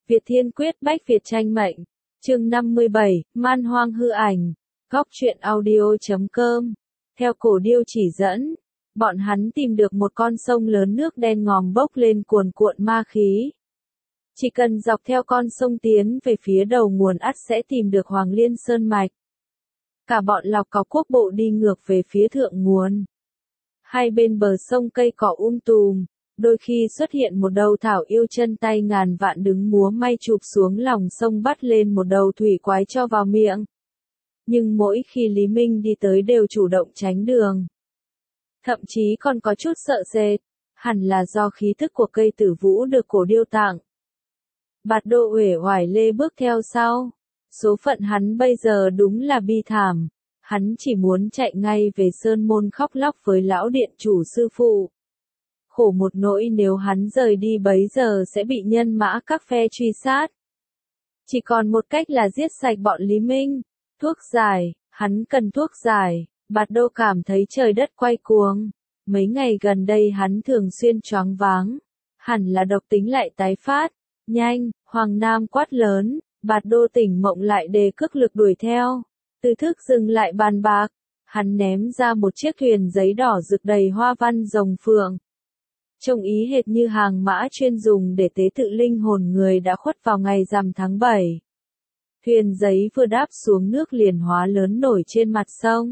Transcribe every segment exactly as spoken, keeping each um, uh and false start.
Việt Thiên Quyết Bách Việt tranh mệnh. Chương năm mươi bảy, Man Hoang hư ảnh. Góc truyện audio chấm com. Theo cổ điêu chỉ dẫn, bọn hắn tìm được một con sông lớn nước đen ngòm bốc lên cuồn cuộn ma khí. Chỉ cần dọc theo con sông tiến về phía đầu nguồn ắt sẽ tìm được Hoàng Liên Sơn Mạch. Cả bọn Lọc Cọc quốc bộ đi ngược về phía thượng nguồn. Hai bên bờ sông cây cỏ um tùm, đôi khi xuất hiện một đầu thảo yêu chân tay ngàn vạn đứng múa may chụp xuống lòng sông bắt lên một đầu thủy quái cho vào miệng. Nhưng mỗi khi Lý Minh đi tới đều chủ động tránh đường. Thậm chí còn có chút sợ sệt, hẳn là do khí thức của cây tử vũ được cổ điêu tặng. Bạt Đô uể oải lê bước theo sau. Số phận hắn bây giờ đúng là bi thảm. Hắn chỉ muốn chạy ngay về Sơn Môn khóc lóc với lão điện chủ sư phụ. Khổ một nỗi nếu hắn rời đi bấy giờ sẽ bị nhân mã các phe truy sát. Chỉ còn một cách là giết sạch bọn Lý Minh. Thuốc giải, hắn cần thuốc giải. Bạt Đô cảm thấy trời đất quay cuồng. Mấy ngày gần đây hắn thường xuyên choáng váng. Hẳn là độc tính lại tái phát. Nhanh, Hoàng Nam quát lớn. Bạt Đô tỉnh mộng lại đề cước lực đuổi theo. Từ thức dừng lại bàn bạc. Hắn ném ra một chiếc thuyền giấy đỏ rực đầy hoa văn rồng phượng. Trông ý hệt như hàng mã chuyên dùng để tế tự linh hồn người đã khuất vào ngày rằm tháng bảy. Thuyền giấy vừa đáp xuống nước liền hóa lớn nổi trên mặt sông.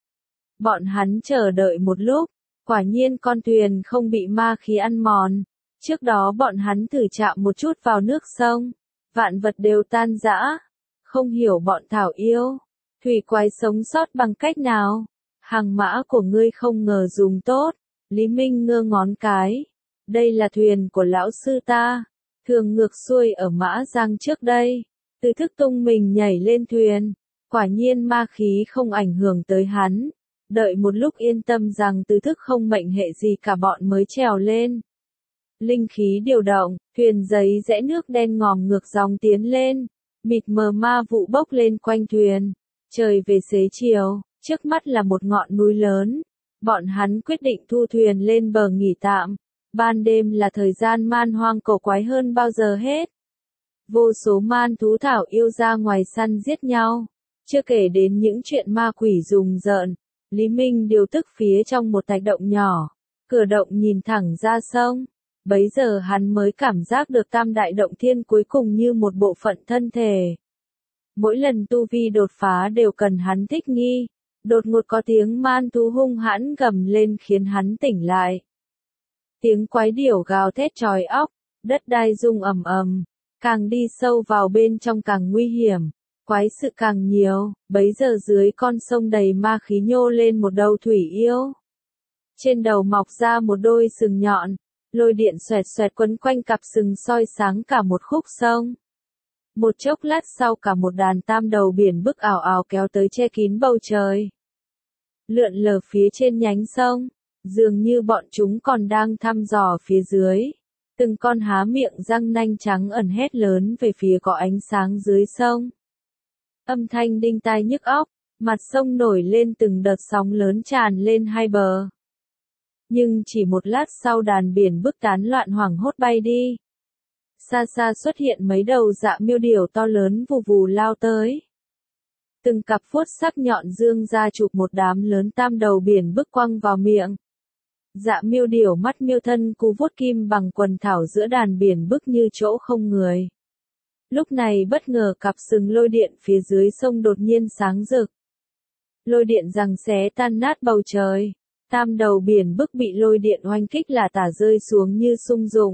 Bọn hắn chờ đợi một lúc, quả nhiên con thuyền không bị ma khí ăn mòn. Trước đó bọn hắn thử chạm một chút vào nước sông, vạn vật đều tan rã. Không hiểu bọn thảo yêu, thủy quái sống sót bằng cách nào. Hàng mã của ngươi không ngờ dùng tốt. Lý Minh ngơ ngón cái. Đây là thuyền của lão sư ta. Thường ngược xuôi ở Mã Giang trước đây. Từ thức tung mình nhảy lên thuyền. Quả nhiên ma khí không ảnh hưởng tới hắn. Đợi một lúc yên tâm rằng từ thức không mệnh hệ gì cả bọn mới trèo lên. Linh khí điều động, thuyền giấy rẽ nước đen ngòm ngược dòng tiến lên. Mịt mờ ma vụ bốc lên quanh thuyền. Trời về xế chiều, trước mắt là một ngọn núi lớn. Bọn hắn quyết định thu thuyền lên bờ nghỉ tạm. Ban đêm là thời gian man hoang cổ quái hơn bao giờ hết. Vô số man thú thảo yêu ra ngoài săn giết nhau. Chưa kể đến những chuyện ma quỷ rùng rợn. Lý Minh điều tức phía trong một thạch động nhỏ. Cửa động nhìn thẳng ra sông. Bấy giờ hắn mới cảm giác được tam đại động thiên cuối cùng như một bộ phận thân thể. Mỗi lần tu vi đột phá đều cần hắn thích nghi. Đột ngột có tiếng man thú hung hãn gầm lên khiến hắn tỉnh lại. Tiếng quái điểu gào thét chói óc, đất đai rung ầm ầm, càng đi sâu vào bên trong càng nguy hiểm, quái sự càng nhiều, bấy giờ dưới con sông đầy ma khí nhô lên một đầu thủy yêu. Trên đầu mọc ra một đôi sừng nhọn, lôi điện xoẹt xoẹt quấn quanh cặp sừng soi sáng cả một khúc sông. Một chốc lát sau cả một đàn tam đầu biển bức ảo ảo kéo tới che kín bầu trời. Lượn lờ phía trên nhánh sông, dường như bọn chúng còn đang thăm dò phía dưới. Từng con há miệng răng nanh trắng ẩn hét lớn về phía có ánh sáng dưới sông. Âm thanh đinh tai nhức óc, mặt sông nổi lên từng đợt sóng lớn tràn lên hai bờ. Nhưng chỉ một lát sau đàn biển bức tán loạn hoảng hốt bay đi. Xa xa xuất hiện mấy đầu dạ miêu điểu to lớn vù vù lao tới. Từng cặp vuốt sắc nhọn dương ra chụp một đám lớn tam đầu biển bức quăng vào miệng. Dạ miêu điểu mắt miêu thân cú vuốt kim bằng quần thảo giữa đàn biển bức như chỗ không người. Lúc này bất ngờ cặp sừng lôi điện phía dưới sông đột nhiên sáng rực. Lôi điện giằng xé tan nát bầu trời. Tam đầu biển bức bị lôi điện oanh kích là tả rơi xuống như sung dụng.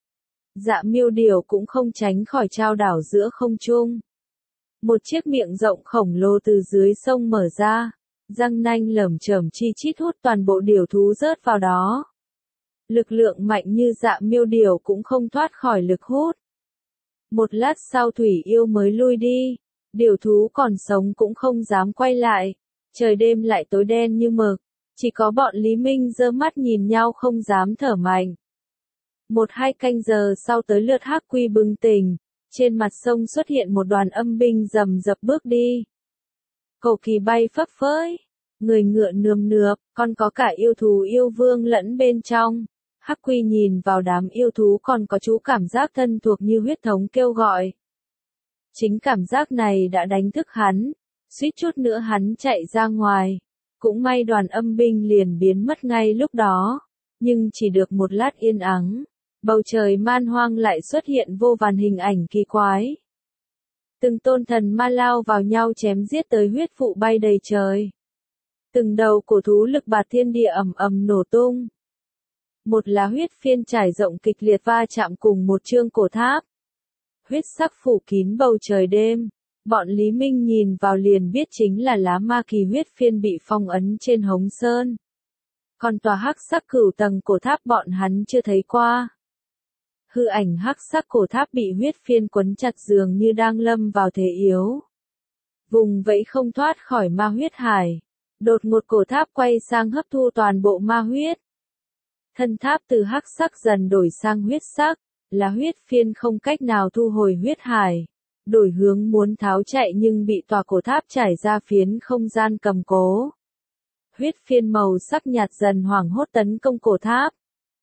Dạ miêu điểu cũng không tránh khỏi trao đảo giữa không trung. Một chiếc miệng rộng khổng lồ từ dưới sông mở ra, răng nanh lởm chởm chi chít hút toàn bộ điểu thú rớt vào đó. Lực lượng mạnh như dạ miêu điểu cũng không thoát khỏi lực hút. Một lát sau thủy yêu mới lui đi, điểu thú còn sống cũng không dám quay lại. Trời đêm lại tối đen như mực, chỉ có bọn Lý Minh giơ mắt nhìn nhau không dám thở mạnh. Một hai canh giờ sau tới lượt Hắc Quy bừng tỉnh, trên mặt sông xuất hiện một đoàn âm binh rầm rập bước đi. Cầu kỳ bay phấp phới, người ngựa nườm nượp, còn có cả yêu thú yêu vương lẫn bên trong. Hắc Quy nhìn vào đám yêu thú còn có chú cảm giác thân thuộc như huyết thống kêu gọi. Chính cảm giác này đã đánh thức hắn, suýt chút nữa hắn chạy ra ngoài. Cũng may đoàn âm binh liền biến mất ngay lúc đó, nhưng chỉ được một lát yên ắng, bầu trời man hoang lại xuất hiện vô vàn hình ảnh kỳ quái. Từng tôn thần ma lao vào nhau chém giết tới huyết vụ bay đầy trời. Từng đầu cổ thú lực bạt thiên địa ầm ầm nổ tung. Một lá huyết phiên trải rộng kịch liệt va chạm cùng một chương cổ tháp. Huyết sắc phủ kín bầu trời đêm. Bọn Lý Minh nhìn vào liền biết chính là lá ma kỳ huyết phiên bị phong ấn trên hống sơn. Còn tòa hắc sắc cửu tầng cổ tháp bọn hắn chưa thấy qua. Hư ảnh hắc sắc cổ tháp bị huyết phiên quấn chặt dường như đang lâm vào thế yếu. Vùng vẫy không thoát khỏi ma huyết hải. Đột ngột cổ tháp quay sang hấp thu toàn bộ ma huyết. Thân tháp từ hắc sắc dần đổi sang huyết sắc, là huyết phiên không cách nào thu hồi huyết hải. Đổi hướng muốn tháo chạy nhưng bị tòa cổ tháp trải ra phiến không gian cầm cố. Huyết phiên màu sắc nhạt dần hoảng hốt tấn công cổ tháp.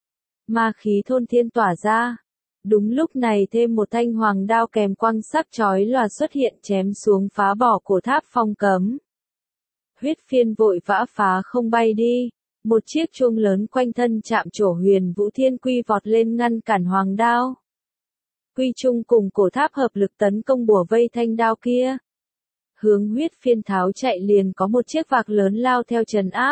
Ma khí thôn thiên tỏa ra. Đúng lúc này thêm một thanh hoàng đao kèm quang sắc chói lòa xuất hiện chém xuống phá bỏ cổ tháp phong cấm. Huyết phiên vội vã phá không bay đi. Một chiếc chuông lớn quanh thân chạm trổ huyền vũ thiên quy vọt lên ngăn cản hoàng đao. Quy trung cùng cổ tháp hợp lực tấn công bùa vây thanh đao kia. Hướng huyết phiên tháo chạy liền có một chiếc vạc lớn lao theo trấn áp.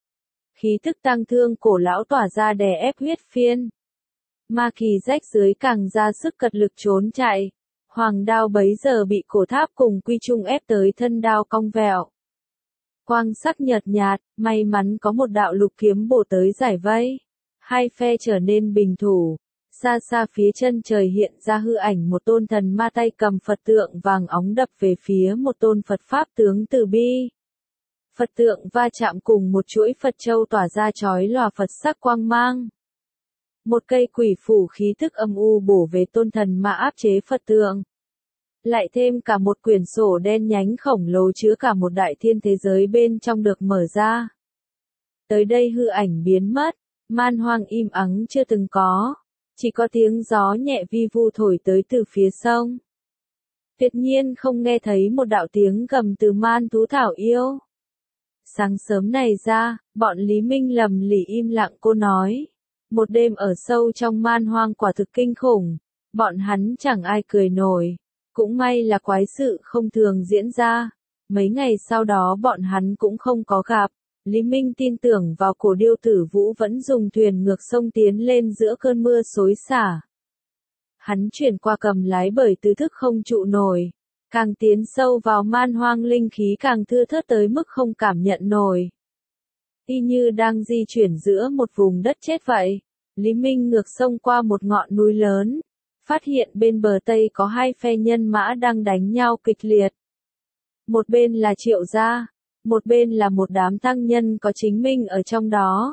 Khí tức tăng thương cổ lão tỏa ra đè ép huyết phiên. Ma kỳ rách dưới càng ra sức cật lực trốn chạy. Hoàng đao bấy giờ bị cổ tháp cùng quy trung ép tới thân đao cong vẹo. Quang sắc nhợt nhạt, may mắn có một đạo lục kiếm bổ tới giải vây. Hai phe trở nên bình thủ. Xa xa phía chân trời hiện ra hư ảnh một tôn thần ma tay cầm Phật tượng vàng óng đập về phía một tôn Phật Pháp tướng từ bi. Phật tượng va chạm cùng một chuỗi Phật châu tỏa ra chói lòa Phật sắc quang mang. Một cây quỷ phủ khí tức âm u bổ về tôn thần ma áp chế Phật tượng. Lại thêm cả một quyển sổ đen nhánh khổng lồ chứa cả một đại thiên thế giới bên trong được mở ra. Tới đây hư ảnh biến mất, man hoang im ắng chưa từng có. Chỉ có tiếng gió nhẹ vi vu thổi tới từ phía sông. Tuyệt nhiên không nghe thấy một đạo tiếng gầm từ man thú thảo yêu. Sáng sớm này ra, bọn Lý Minh lầm lì im lặng cô nói. Một đêm ở sâu trong man hoang quả thực kinh khủng. Bọn hắn chẳng ai cười nổi. Cũng may là quái sự không thường diễn ra. Mấy ngày sau đó bọn hắn cũng không có gặp. Lý Minh tin tưởng vào cổ điêu tử vũ vẫn dùng thuyền ngược sông tiến lên giữa cơn mưa xối xả. Hắn chuyển qua cầm lái bởi tư thức không trụ nổi. Càng tiến sâu vào man hoang linh khí càng thưa thớt tới mức không cảm nhận nổi. Y như đang di chuyển giữa một vùng đất chết vậy. Lý Minh ngược sông qua một ngọn núi lớn. Phát hiện bên bờ Tây có hai phe nhân mã đang đánh nhau kịch liệt. Một bên là Triệu gia. Một bên là một đám tăng nhân có chính minh ở trong đó.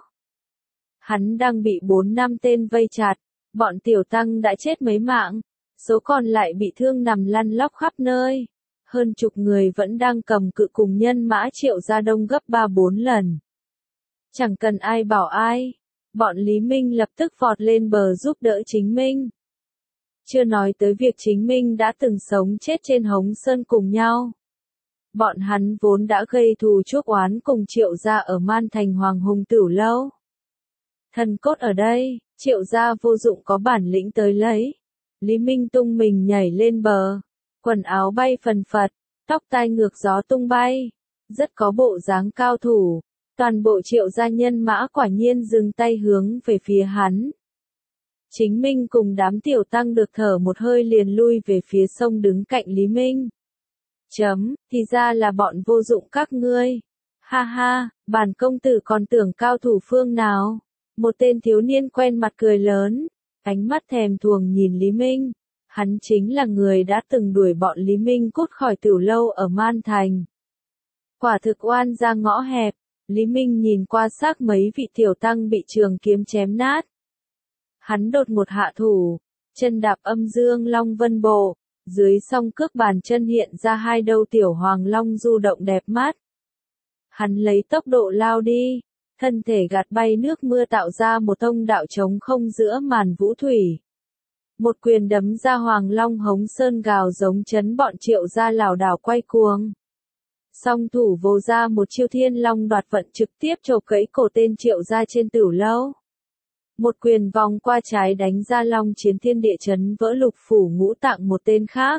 Hắn đang bị bốn năm tên vây chặt, bọn tiểu tăng đã chết mấy mạng, số còn lại bị thương nằm lăn lóc khắp nơi. Hơn chục người vẫn đang cầm cự cùng nhân mã Triệu gia đông gấp ba bốn lần. Chẳng cần ai bảo ai, bọn Lý Minh lập tức vọt lên bờ giúp đỡ chính minh. Chưa nói tới việc chính minh đã từng sống chết trên Hống Sơn cùng nhau. Bọn hắn vốn đã gây thù chuốc oán cùng Triệu gia ở Man Thành Hoàng Hùng Tửu lâu. Thần cốt ở đây, Triệu gia vô dụng có bản lĩnh tới lấy. Lý Minh tung mình nhảy lên bờ, quần áo bay phần phật, tóc tai ngược gió tung bay, rất có bộ dáng cao thủ. Toàn bộ Triệu gia nhân mã quả nhiên dừng tay hướng về phía hắn. Chính Minh cùng đám tiểu tăng được thở một hơi liền lui về phía sông đứng cạnh Lý Minh. Chấm, thì ra là bọn vô dụng các ngươi. Ha ha, bản công tử còn tưởng cao thủ phương nào. Một tên thiếu niên quen mặt cười lớn, ánh mắt thèm thuồng nhìn Lý Minh. Hắn chính là người đã từng đuổi bọn Lý Minh cút khỏi Tửu lâu ở Man Thành. Quả thực oan ra ngõ hẹp, Lý Minh nhìn qua xác mấy vị tiểu tăng bị trường kiếm chém nát. Hắn đột một hạ thủ, chân đạp âm dương long vân bộ. Dưới song cước bàn chân hiện ra hai đầu tiểu hoàng long du động đẹp mắt. Hắn lấy tốc độ lao đi, thân thể gạt bay nước mưa tạo ra một thông đạo trống không giữa màn vũ thủy. Một quyền đấm ra Hoàng Long Hống Sơn gào giống chấn bọn Triệu gia lảo đảo quay cuồng. Song thủ vồ ra một chiêu Thiên Long đoạt vận trực tiếp chộp gãy cổ tên Triệu gia trên tửu lâu. Một quyền vòng qua trái đánh ra Long Chiến Thiên Địa chấn vỡ lục phủ ngũ tạng một tên khác.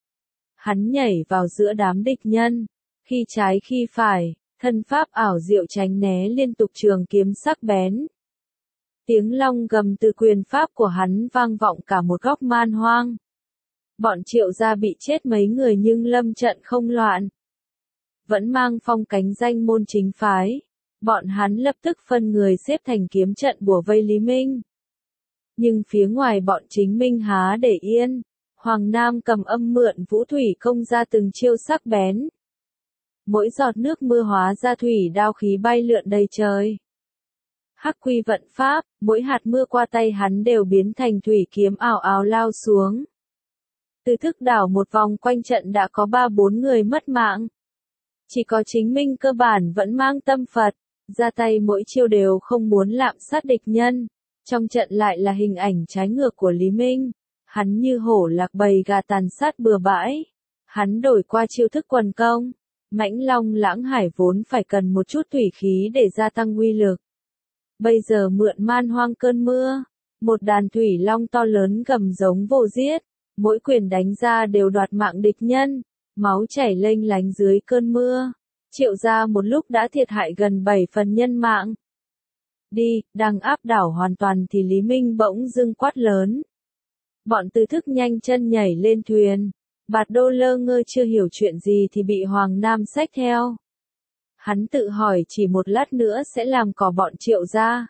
Hắn nhảy vào giữa đám địch nhân, khi trái khi phải, thân pháp ảo diệu tránh né liên tục trường kiếm sắc bén. Tiếng long gầm từ quyền pháp của hắn vang vọng cả một góc man hoang. Bọn Triệu gia bị chết mấy người nhưng lâm trận không loạn. Vẫn mang phong cánh danh môn chính phái. Bọn hắn lập tức phân người xếp thành kiếm trận bủa vây Lý Minh. Nhưng phía ngoài bọn chính Minh há để yên. Hoàng Nam cầm âm mượn vũ thủy công ra từng chiêu sắc bén. Mỗi giọt nước mưa hóa ra thủy đao khí bay lượn đầy trời. Hắc quy vận pháp, mỗi hạt mưa qua tay hắn đều biến thành thủy kiếm ào ào lao xuống. Từ thức đảo một vòng quanh trận đã có ba bốn người mất mạng. Chỉ có chính Minh cơ bản vẫn mang tâm Phật, ra tay mỗi chiêu đều không muốn lạm sát địch nhân. Trong trận lại là hình ảnh trái ngược của Lý Minh. Hắn như hổ lạc bầy gà tàn sát bừa bãi. Hắn đổi qua chiêu thức quần công. Mãnh Long Lãng Hải vốn phải cần một chút thủy khí để gia tăng uy lực. Bây giờ mượn man hoang cơn mưa, một đàn thủy long to lớn gầm giống vồ giết, mỗi quyền đánh ra đều đoạt mạng địch nhân, máu chảy lênh lánh dưới cơn mưa. Triệu gia một lúc đã thiệt hại gần bảy phần nhân mạng. Đi, đang áp đảo hoàn toàn thì Lý Minh bỗng dưng quát lớn. Bọn Từ Thức nhanh chân nhảy lên thuyền. Bạt Đô lơ ngơ chưa hiểu chuyện gì thì bị Hoàng Nam xách theo. Hắn tự hỏi chỉ một lát nữa sẽ làm cỏ bọn Triệu gia.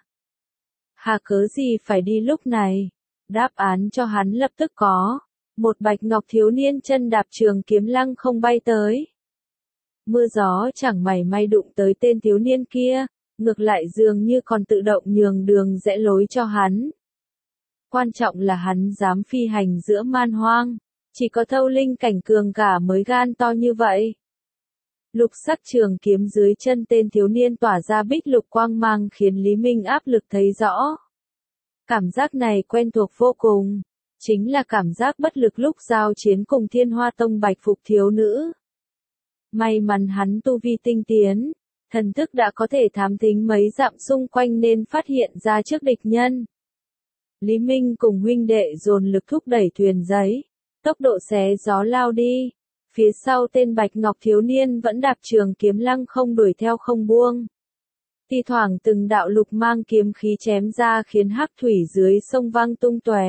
Hà cớ gì phải đi lúc này? Đáp án cho hắn lập tức có. Một bạch ngọc thiếu niên chân đạp trường kiếm lăng không bay tới. Mưa gió chẳng mảy may đụng tới tên thiếu niên kia, ngược lại dường như còn tự động nhường đường rẽ lối cho hắn. Quan trọng là hắn dám phi hành giữa man hoang. Chỉ có thâu linh cảnh cường cả mới gan to như vậy. Lục sắc trường kiếm dưới chân tên thiếu niên tỏa ra bích lục quang mang khiến Lý Minh áp lực thấy rõ. Cảm giác này quen thuộc vô cùng. Chính là cảm giác bất lực lúc giao chiến cùng Thiên Hoa Tông Bạch Phục thiếu nữ. May mắn hắn tu vi tinh tiến. Thần thức đã có thể thám thính mấy dặm xung quanh nên phát hiện ra trước địch nhân. Lý Minh cùng huynh đệ dồn lực thúc đẩy thuyền giấy. Tốc độ xé gió lao đi. Phía sau tên Bạch Ngọc thiếu niên vẫn đạp trường kiếm lăng không đuổi theo không buông. Thi thoảng từng đạo lục mang kiếm khí chém ra khiến hắc thủy dưới sông vang tung tóe.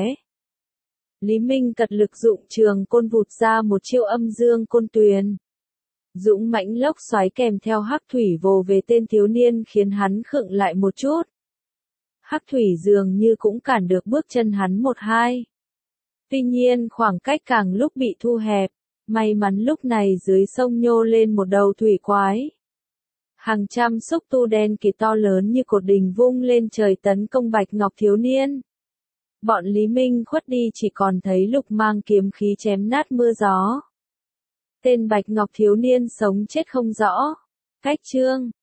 Lý Minh cật lực dụng trường côn vụt ra một chiêu âm dương côn tuyền. Dũng mãnh lốc xoáy kèm theo hắc thủy vồ về tên thiếu niên khiến hắn khựng lại một chút. Hắc thủy dường như cũng cản được bước chân hắn một hai. Tuy nhiên khoảng cách càng lúc bị thu hẹp, may mắn lúc này dưới sông nhô lên một đầu thủy quái. Hàng trăm xúc tu đen kịt to lớn như cột đình vung lên trời tấn công Bạch Ngọc thiếu niên. Bọn Lý Minh khuất đi chỉ còn thấy lục mang kiếm khí chém nát mưa gió. Tên Bạch Ngọc thiếu niên sống chết không rõ. Cách chương